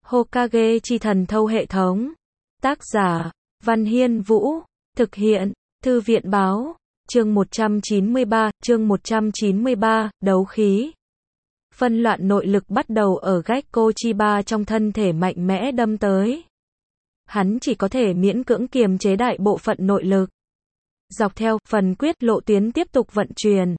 Hokage chi thần thâu hệ thống. Tác giả, Văn Hiên Vũ. Thực hiện, Thư viện báo. Chương 193, đấu khí. Phân loạn nội lực bắt đầu ở Gekko Chiba trong thân thể mạnh mẽ đâm tới. Hắn chỉ có thể miễn cưỡng kiềm chế đại bộ phận nội lực. Dọc theo phần quyết lộ tuyến tiếp tục vận chuyển.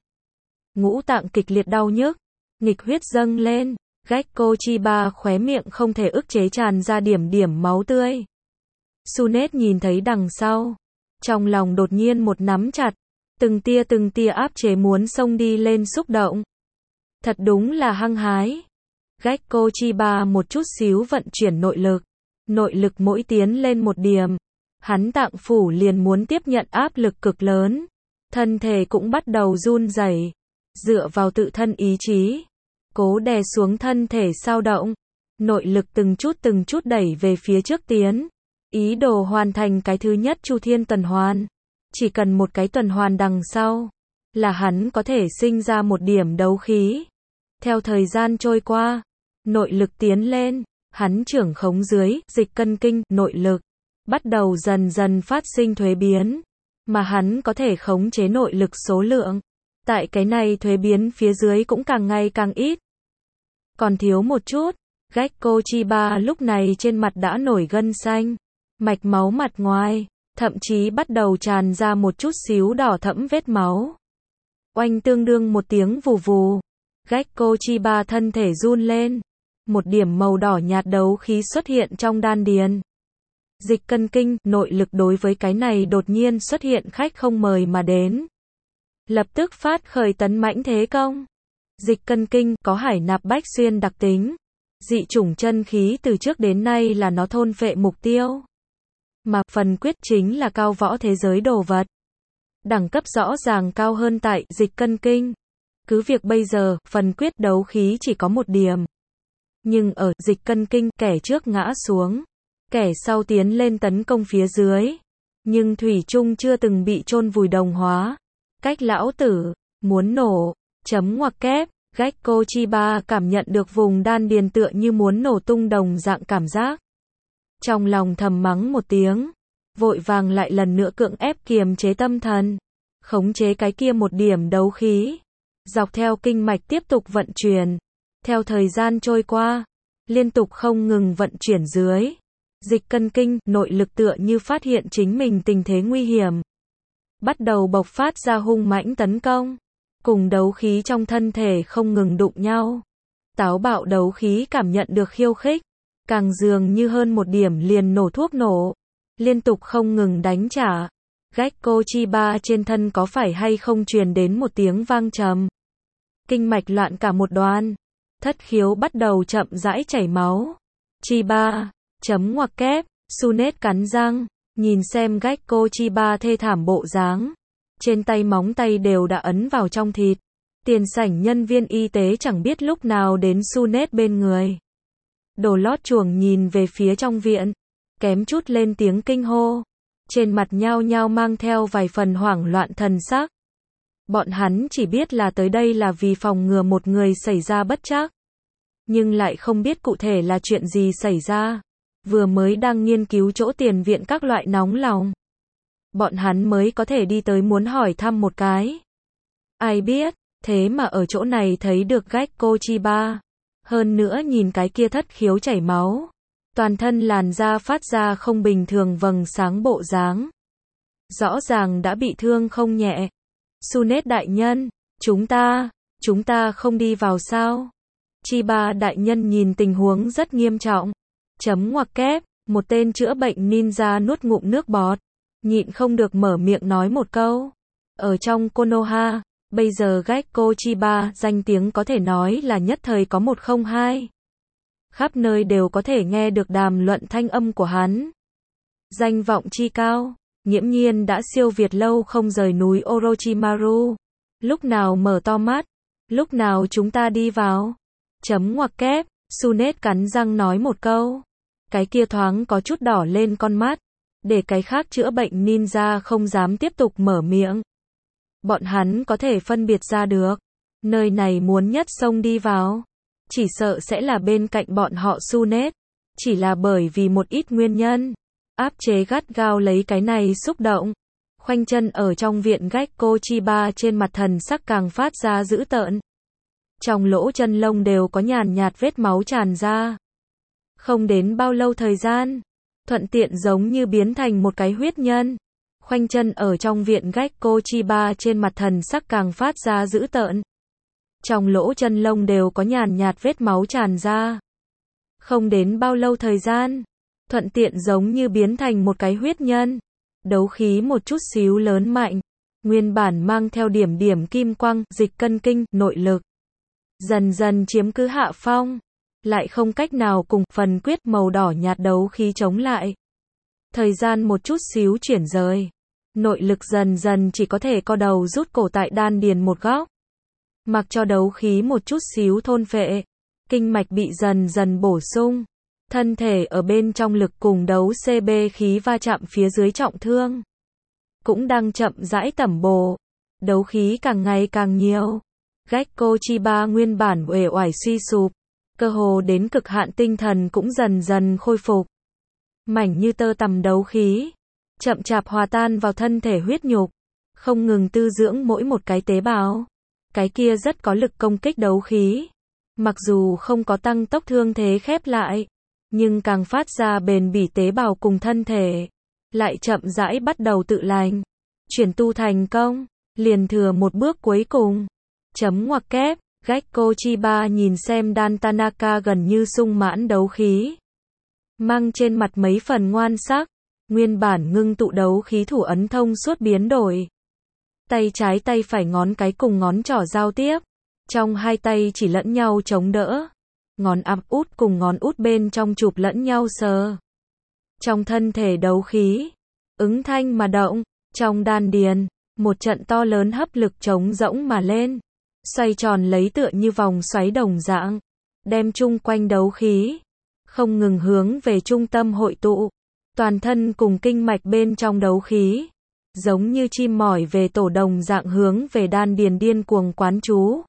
Ngũ tạng kịch liệt đau nhức, nghịch huyết dâng lên, Gekko Chiba khóe miệng không thể ức chế tràn ra điểm điểm máu tươi. Tsunade nhìn thấy đằng sau, trong lòng đột nhiên một nắm chặt, từng tia áp chế muốn xông đi lên xúc động. Thật đúng là hăng hái. Gekko Chiba một chút xíu vận chuyển nội lực mỗi tiến lên một điểm, hắn tạng phủ liền muốn tiếp nhận áp lực cực lớn, thân thể cũng bắt đầu run rẩy, dựa vào tự thân ý chí, cố đè xuống thân thể xao động, nội lực từng chút đẩy về phía trước tiến, ý đồ hoàn thành cái thứ nhất Chu Thiên tuần hoàn. Chỉ cần một cái tuần hoàn đằng sau, là hắn có thể sinh ra một điểm đấu khí. Theo thời gian trôi qua, nội lực tiến lên, hắn trưởng khống dưới, dịch cân kinh, nội lực, bắt đầu dần dần phát sinh thuế biến, mà hắn có thể khống chế nội lực số lượng. Tại cái này thuế biến phía dưới cũng càng ngày càng ít. Còn thiếu một chút, Gekko Chiba lúc này trên mặt đã nổi gân xanh, mạch máu mặt ngoài, thậm chí bắt đầu tràn ra một chút xíu đỏ thẫm vết máu. Oanh tương đương một tiếng vù vù, Gekko Chiba thân thể run lên, một điểm màu đỏ nhạt đấu khí xuất hiện trong đan điền. Dịch cân kinh, nội lực đối với cái này đột nhiên xuất hiện khách không mời mà đến. Lập tức phát khởi tấn mãnh thế công. Dịch cân kinh có hải nạp bách xuyên đặc tính. Dị chủng chân khí từ trước đến nay là nó thôn phệ mục tiêu. Mà phần quyết chính là cao võ thế giới đồ vật. Đẳng cấp rõ ràng cao hơn tại dịch cân kinh. Cứ việc bây giờ, phần quyết đấu khí chỉ có một điểm. Nhưng ở dịch cân kinh, kẻ trước ngã xuống, kẻ sau tiến lên tấn công phía dưới. Nhưng thủy chung chưa từng bị chôn vùi đồng hóa. Cách lão tử, muốn nổ, chấm ngoặc kép, Gekko Chiba cảm nhận được vùng đan điền tựa như muốn nổ tung đồng dạng cảm giác. Trong lòng thầm mắng một tiếng, vội vàng lại lần nữa cưỡng ép kiềm chế tâm thần, khống chế cái kia một điểm đấu khí, dọc theo kinh mạch tiếp tục vận chuyển. Theo thời gian trôi qua, liên tục không ngừng vận chuyển dưới, dịch cân kinh, nội lực tựa như phát hiện chính mình tình thế nguy hiểm, bắt đầu bộc phát ra hung mãnh tấn công, cùng đấu khí trong thân thể không ngừng đụng nhau. Táo bạo đấu khí cảm nhận được khiêu khích, càng dường như hơn một điểm liền nổ thuốc nổ, liên tục không ngừng đánh trả. Gekko Chiba trên thân có phải hay không truyền đến một tiếng vang trầm. Kinh mạch loạn cả một đoạn, thất khiếu bắt đầu chậm rãi chảy máu. Chiba, chấm ngoặc kép, Tsunade cắn răng, nhìn xem Gekko Chiba thê thảm bộ dáng. Trên tay móng tay đều đã ấn vào trong thịt. Tiền sảnh nhân viên y tế chẳng biết lúc nào đến Tsunade bên người. Đồ lót chuồng nhìn về phía trong viện, kém chút lên tiếng kinh hô. Trên mặt nhao nhao mang theo vài phần hoảng loạn thần sắc. Bọn hắn chỉ biết là tới đây là vì phòng ngừa một người xảy ra bất trắc. Nhưng lại không biết cụ thể là chuyện gì xảy ra. Vừa mới đang nghiên cứu chỗ tiền viện các loại nóng lòng. Bọn hắn mới có thể đi tới muốn hỏi thăm một cái. Ai biết, thế mà ở chỗ này thấy được Gekko Chiba. Hơn nữa nhìn cái kia thất khiếu chảy máu. Toàn thân làn da phát ra không bình thường vầng sáng bộ dáng. Rõ ràng đã bị thương không nhẹ. Tsunade đại nhân, chúng ta không đi vào sao? Chiba đại nhân nhìn tình huống rất nghiêm trọng. Chấm ngoặc kép, một tên chữa bệnh ninja nuốt ngụm nước bọt. Nhịn không được mở miệng nói một câu. Ở trong Konoha, bây giờ Gekko Chiba danh tiếng có thể nói là nhất thời có 102. Khắp nơi đều có thể nghe được đàm luận thanh âm của hắn. Danh vọng chi cao, nghiễm nhiên đã siêu việt lâu không rời núi Orochimaru. Lúc nào mở to mắt, lúc nào chúng ta đi vào. Chấm ngoặc kép, Tsunade cắn răng nói một câu. Cái kia thoáng có chút đỏ lên con mắt, để cái khác chữa bệnh ninja không dám tiếp tục mở miệng. Bọn hắn có thể phân biệt ra được, nơi này muốn nhất xông đi vào, chỉ sợ sẽ là bên cạnh bọn họ Tsunade. chỉ là bởi vì một ít nguyên nhân, áp chế gắt gao lấy cái này xúc động. Khoanh chân ở trong viện Gekko Chiba trên mặt thần sắc càng phát ra dữ tợn. Trong lỗ chân lông đều có nhàn nhạt vết máu tràn ra. Không đến bao lâu thời gian, thuận tiện giống như biến thành một cái huyết nhân. Khoanh chân ở trong viện Gekko Chiba trên mặt thần sắc càng phát ra dữ tợn. Trong lỗ chân lông đều có nhàn nhạt vết máu tràn ra. Không đến bao lâu thời gian, thuận tiện giống như biến thành một cái huyết nhân. Đấu khí một chút xíu lớn mạnh, nguyên bản mang theo điểm điểm kim quang, dịch cân kinh, nội lực. Dần dần chiếm cứ hạ phong, lại không cách nào cùng phần quyết màu đỏ nhạt đấu khí chống lại. Thời gian một chút xíu chuyển rời, nội lực dần dần chỉ có thể co đầu rút cổ tại đan điền một góc. Mặc cho đấu khí một chút xíu thôn phệ, kinh mạch bị dần dần bổ sung. Thân thể ở bên trong lực cùng đấu CB khí va chạm phía dưới trọng thương. Cũng đang chậm rãi tẩm bổ. Đấu khí càng ngày càng nhiều. Gekko Chiba nguyên bản uể oải suy sụp. Cơ hồ đến cực hạn tinh thần cũng dần dần khôi phục. Mảnh như tơ tằm đấu khí. Chậm chạp hòa tan vào thân thể huyết nhục. Không ngừng tư dưỡng mỗi một cái tế bào. Cái kia rất có lực công kích đấu khí. Mặc dù không có tăng tốc thương thế khép lại, nhưng càng phát ra bền bỉ tế bào cùng thân thể, lại chậm rãi bắt đầu tự lành. Chuyển tu thành công, liền thừa một bước cuối cùng. Chấm ngoặc kép, Gekko Chiba nhìn xem Dan Tanaka gần như sung mãn đấu khí. Mang trên mặt mấy phần ngoan sắc, nguyên bản ngưng tụ đấu khí thủ ấn thông suốt biến đổi. Tay trái tay phải ngón cái cùng ngón trỏ giao tiếp. Trong hai tay chỉ lẫn nhau chống đỡ. Ngón áp út cùng ngón út bên trong chụp lẫn nhau sờ. Trong thân thể đấu khí, ứng thanh mà động, trong đan điền, một trận to lớn hấp lực trống rỗng mà lên, xoay tròn lấy tựa như vòng xoáy đồng dạng, đem chung quanh đấu khí, không ngừng hướng về trung tâm hội tụ, toàn thân cùng kinh mạch bên trong đấu khí, giống như chim mỏi về tổ đồng dạng hướng về đan điền điên cuồng quán chú.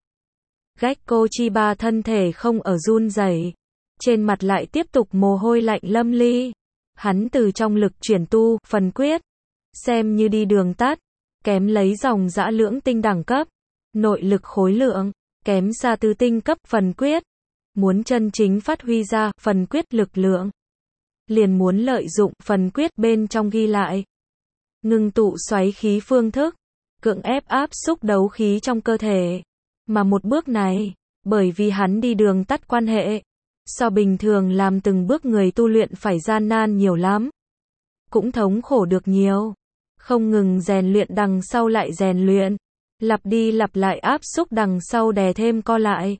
Gekko Chiba thân thể không ở run rẩy, trên mặt lại tiếp tục mồ hôi lạnh lâm ly. Hắn từ trong lực chuyển tu, phần quyết, xem như đi đường tắt, kém lấy dòng dã lưỡng tinh đẳng cấp, nội lực khối lượng, kém xa tứ tinh cấp phần quyết. Muốn chân chính phát huy ra phần quyết lực lượng, liền muốn lợi dụng phần quyết bên trong ghi lại. Ngưng tụ xoáy khí phương thức, cưỡng ép áp xúc đấu khí trong cơ thể. Mà một bước này, bởi vì hắn đi đường tắt quan hệ, so bình thường làm từng bước người tu luyện phải gian nan nhiều lắm. Cũng thống khổ được nhiều. Không ngừng rèn luyện đằng sau lại rèn luyện. Lặp đi lặp lại áp xúc đằng sau đè thêm co lại.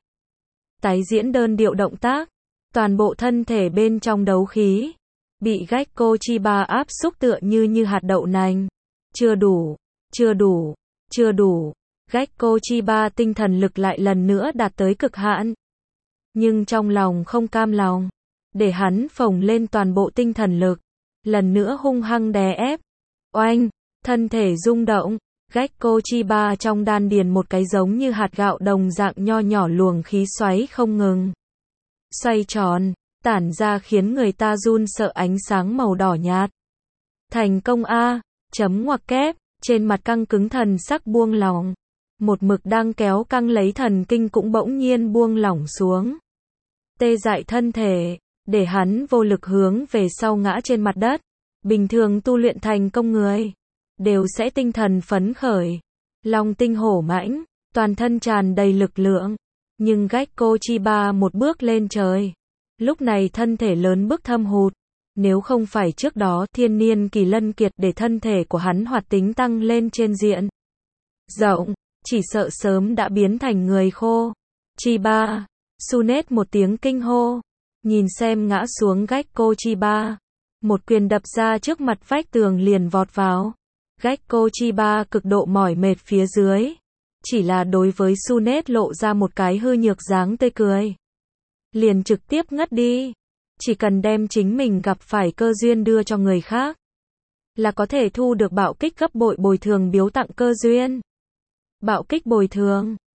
Tái diễn đơn điệu động tác. Toàn bộ thân thể bên trong đấu khí. Bị Gekko Chiba áp xúc tựa như hạt đậu nành. Chưa đủ, chưa đủ, chưa đủ. Gekko Chiba tinh thần lực lại lần nữa đạt tới cực hạn. Nhưng trong lòng không cam lòng. Để hắn phồng lên toàn bộ tinh thần lực. Lần nữa hung hăng đè ép. Oanh, thân thể rung động. Gekko Chiba trong đan điền một cái giống như hạt gạo đồng dạng nho nhỏ luồng khí xoáy không ngừng. Xoay tròn, tản ra khiến người ta run sợ ánh sáng màu đỏ nhạt. Thành công a, chấm ngoặc kép, trên mặt căng cứng thần sắc buông lỏng. Một mực đang kéo căng lấy thần kinh cũng bỗng nhiên buông lỏng xuống. Tê dại thân thể, để hắn vô lực hướng về sau ngã trên mặt đất. Bình thường tu luyện thành công người, đều sẽ tinh thần phấn khởi, long tinh hổ mãnh, toàn thân tràn đầy lực lượng. Nhưng Gekko Chiba một bước lên trời. Lúc này thân thể lớn bước thâm hụt. Nếu không phải trước đó thiên niên kỳ lân kiệt để thân thể của hắn hoạt tính tăng lên trên diện rộng, chỉ sợ sớm đã biến thành người khô. Chiba, Sunet một tiếng kinh hô, nhìn xem ngã xuống Gekko Chiba, một quyền đập ra trước mặt vách tường liền vọt vào. Gekko Chiba cực độ mỏi mệt phía dưới, chỉ là đối với Sunet lộ ra một cái hư nhược dáng tươi cười, liền trực tiếp ngất đi. Chỉ cần đem chính mình gặp phải cơ duyên đưa cho người khác, là có thể thu được bạo kích gấp bội bồi thường biếu tặng cơ duyên. Bạo kích bồi thường,